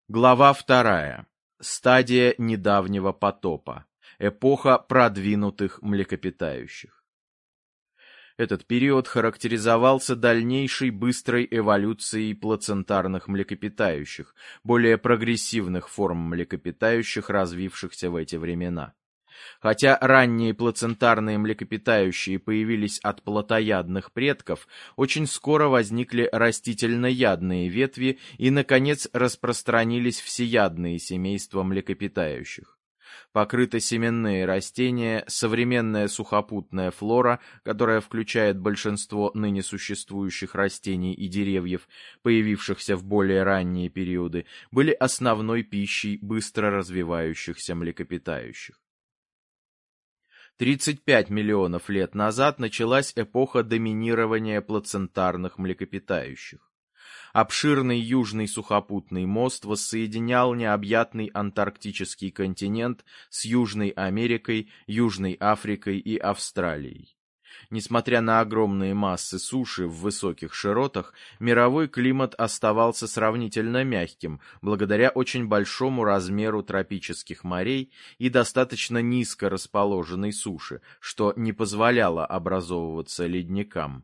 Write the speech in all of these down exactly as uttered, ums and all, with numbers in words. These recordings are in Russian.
Глава вторая. Стадия недавнего потопа. Эпоха продвинутых млекопитающих. Этот период характеризовался дальнейшей быстрой эволюцией плацентарных млекопитающих, более прогрессивных форм млекопитающих, развившихся в эти времена. Хотя ранние плацентарные млекопитающие появились от плотоядных предков, очень скоро возникли растительноядные ветви и, наконец, распространились всеядные семейства млекопитающих. Покрытосеменные растения, современная сухопутная флора, которая включает большинство ныне существующих растений и деревьев, появившихся в более ранние периоды, были основной пищей быстро развивающихся млекопитающих. тридцать пять миллионов лет назад началась эпоха доминирования плацентарных млекопитающих. Обширный южный сухопутный мост воссоединял необъятный антарктический континент с Южной Америкой, Южной Африкой и Австралией. Несмотря на огромные массы суши в высоких широтах, мировой климат оставался сравнительно мягким, благодаря очень большому размеру тропических морей и достаточно низко расположенной суше, что не позволяло образовываться ледникам.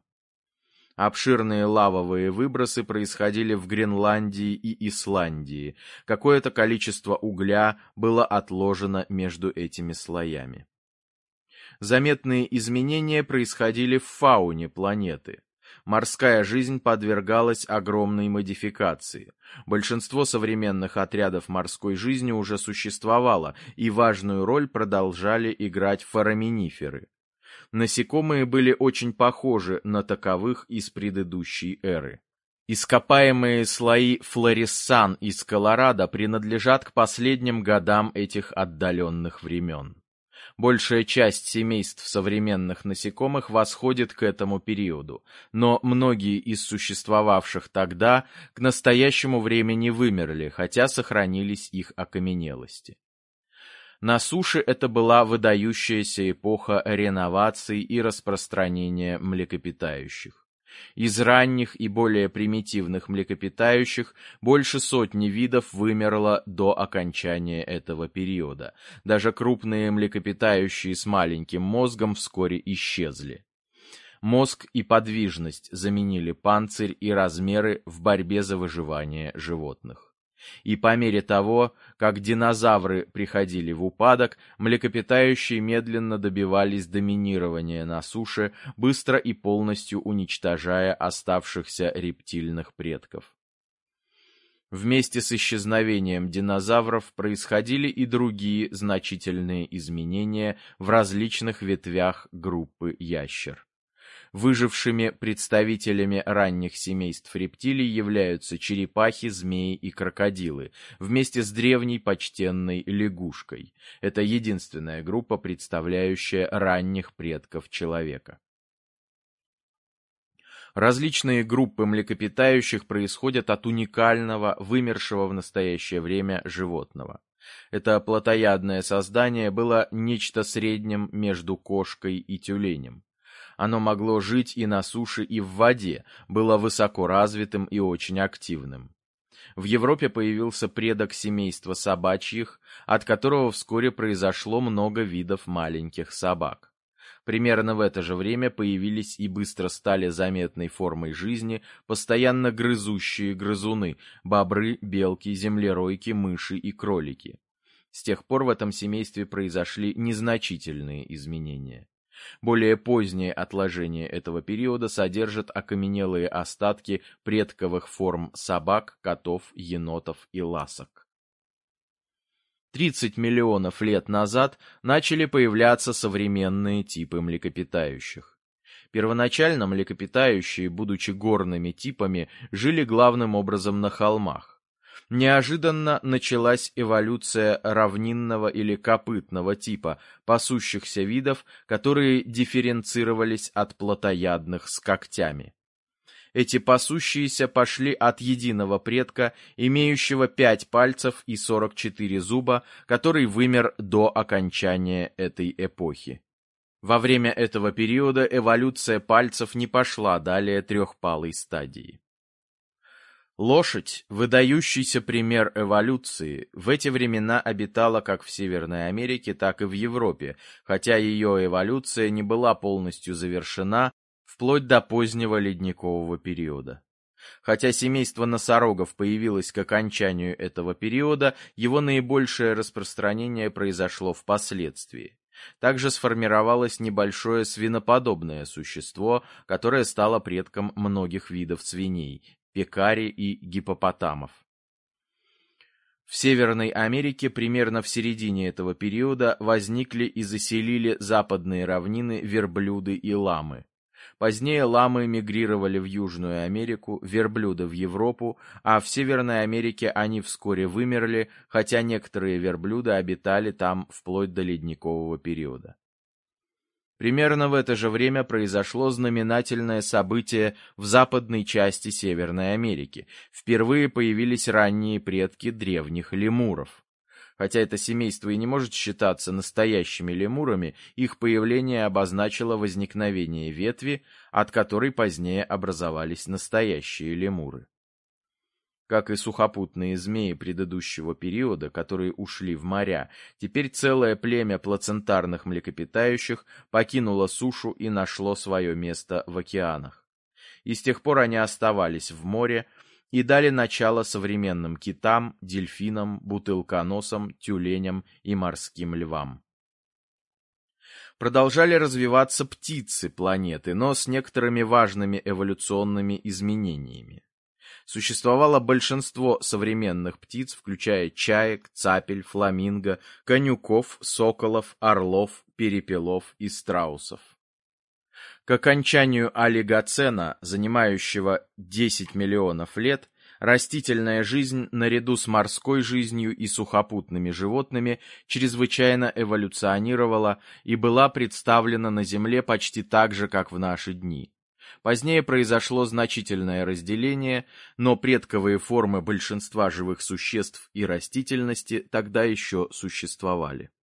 Обширные лавовые выбросы происходили в Гренландии и Исландии. Какое-то количество угля было отложено между этими слоями. Заметные изменения происходили в фауне планеты. Морская жизнь подвергалась огромной модификации. Большинство современных отрядов морской жизни уже существовало, и важную роль продолжали играть фораминиферы. Насекомые были очень похожи на таковых из предыдущей эры. Ископаемые слои флориссан из Колорадо принадлежат к последним годам этих отдаленных времен. Большая часть семейств современных насекомых восходит к этому периоду, но многие из существовавших тогда к настоящему времени вымерли, хотя сохранились их окаменелости. На суше это была выдающаяся эпоха реновации и распространения млекопитающих. Из ранних и более примитивных млекопитающих больше сотни видов вымерло до окончания этого периода. Даже крупные млекопитающие с маленьким мозгом вскоре исчезли. Мозг и подвижность заменили панцирь и размеры в борьбе за выживание животных. И по мере того, как динозавры приходили в упадок, млекопитающие медленно добивались доминирования на суше, быстро и полностью уничтожая оставшихся рептильных предков. Вместе с исчезновением динозавров происходили и другие значительные изменения в различных ветвях группы ящер. Выжившими представителями ранних семейств рептилий являются черепахи, змеи и крокодилы, вместе с древней почтенной лягушкой. Это единственная группа, представляющая ранних предков человека. Различные группы млекопитающих происходят от уникального, вымершего в настоящее время животного. Это плотоядное создание было нечто средним между кошкой и тюленем. Оно могло жить и на суше, и в воде, было высоко развитым и очень активным. В Европе появился предок семейства собачьих, от которого вскоре произошло много видов маленьких собак. Примерно в это же время появились и быстро стали заметной формой жизни постоянно грызущие грызуны, бобры, белки, землеройки, мыши и кролики. С тех пор в этом семействе произошли незначительные изменения. Более поздние отложения этого периода содержат окаменелые остатки предковых форм собак, котов, енотов и ласок. тридцать миллионов лет назад начали появляться современные типы млекопитающих. Первоначально млекопитающие, будучи горными типами, жили главным образом на холмах. Неожиданно началась эволюция равнинного или копытного типа, пасущихся видов, которые дифференцировались от плотоядных с когтями. Эти пасущиеся пошли от единого предка, имеющего пять пальцев и сорок четыре зуба, который вымер до окончания этой эпохи. Во время этого периода эволюция пальцев не пошла далее трехпалой стадии. Лошадь, выдающийся пример эволюции, в эти времена обитала как в Северной Америке, так и в Европе, хотя ее эволюция не была полностью завершена вплоть до позднего ледникового периода. Хотя семейство носорогов появилось к окончанию этого периода, его наибольшее распространение произошло впоследствии. Также сформировалось небольшое свиноподобное существо, которое стало предком многих видов свиней – пекари и гиппопотамов. В Северной Америке примерно в середине этого периода возникли и заселили западные равнины верблюды и ламы. Позднее ламы мигрировали в Южную Америку, верблюды в Европу, а в Северной Америке они вскоре вымерли, хотя некоторые верблюды обитали там вплоть до ледникового периода. Примерно в это же время произошло знаменательное событие в западной части Северной Америки. Впервые появились ранние предки древних лемуров. Хотя это семейство и не может считаться настоящими лемурами, их появление обозначило возникновение ветви, от которой позднее образовались настоящие лемуры. Как и сухопутные змеи предыдущего периода, которые ушли в моря, теперь целое племя плацентарных млекопитающих покинуло сушу и нашло свое место в океанах. И с тех пор они оставались в море, и дали начало современным китам, дельфинам, бутылконосам, тюленям и морским львам. Продолжали развиваться птицы планеты, но с некоторыми важными эволюционными изменениями. Существовало большинство современных птиц, включая чаек, цапель, фламинго, конюков, соколов, орлов, перепелов и страусов. К окончанию олигоцена, занимающего десять миллионов лет, растительная жизнь наряду с морской жизнью и сухопутными животными чрезвычайно эволюционировала и была представлена на Земле почти так же, как в наши дни. Позднее произошло значительное разделение, но предковые формы большинства живых существ и растительности тогда еще существовали.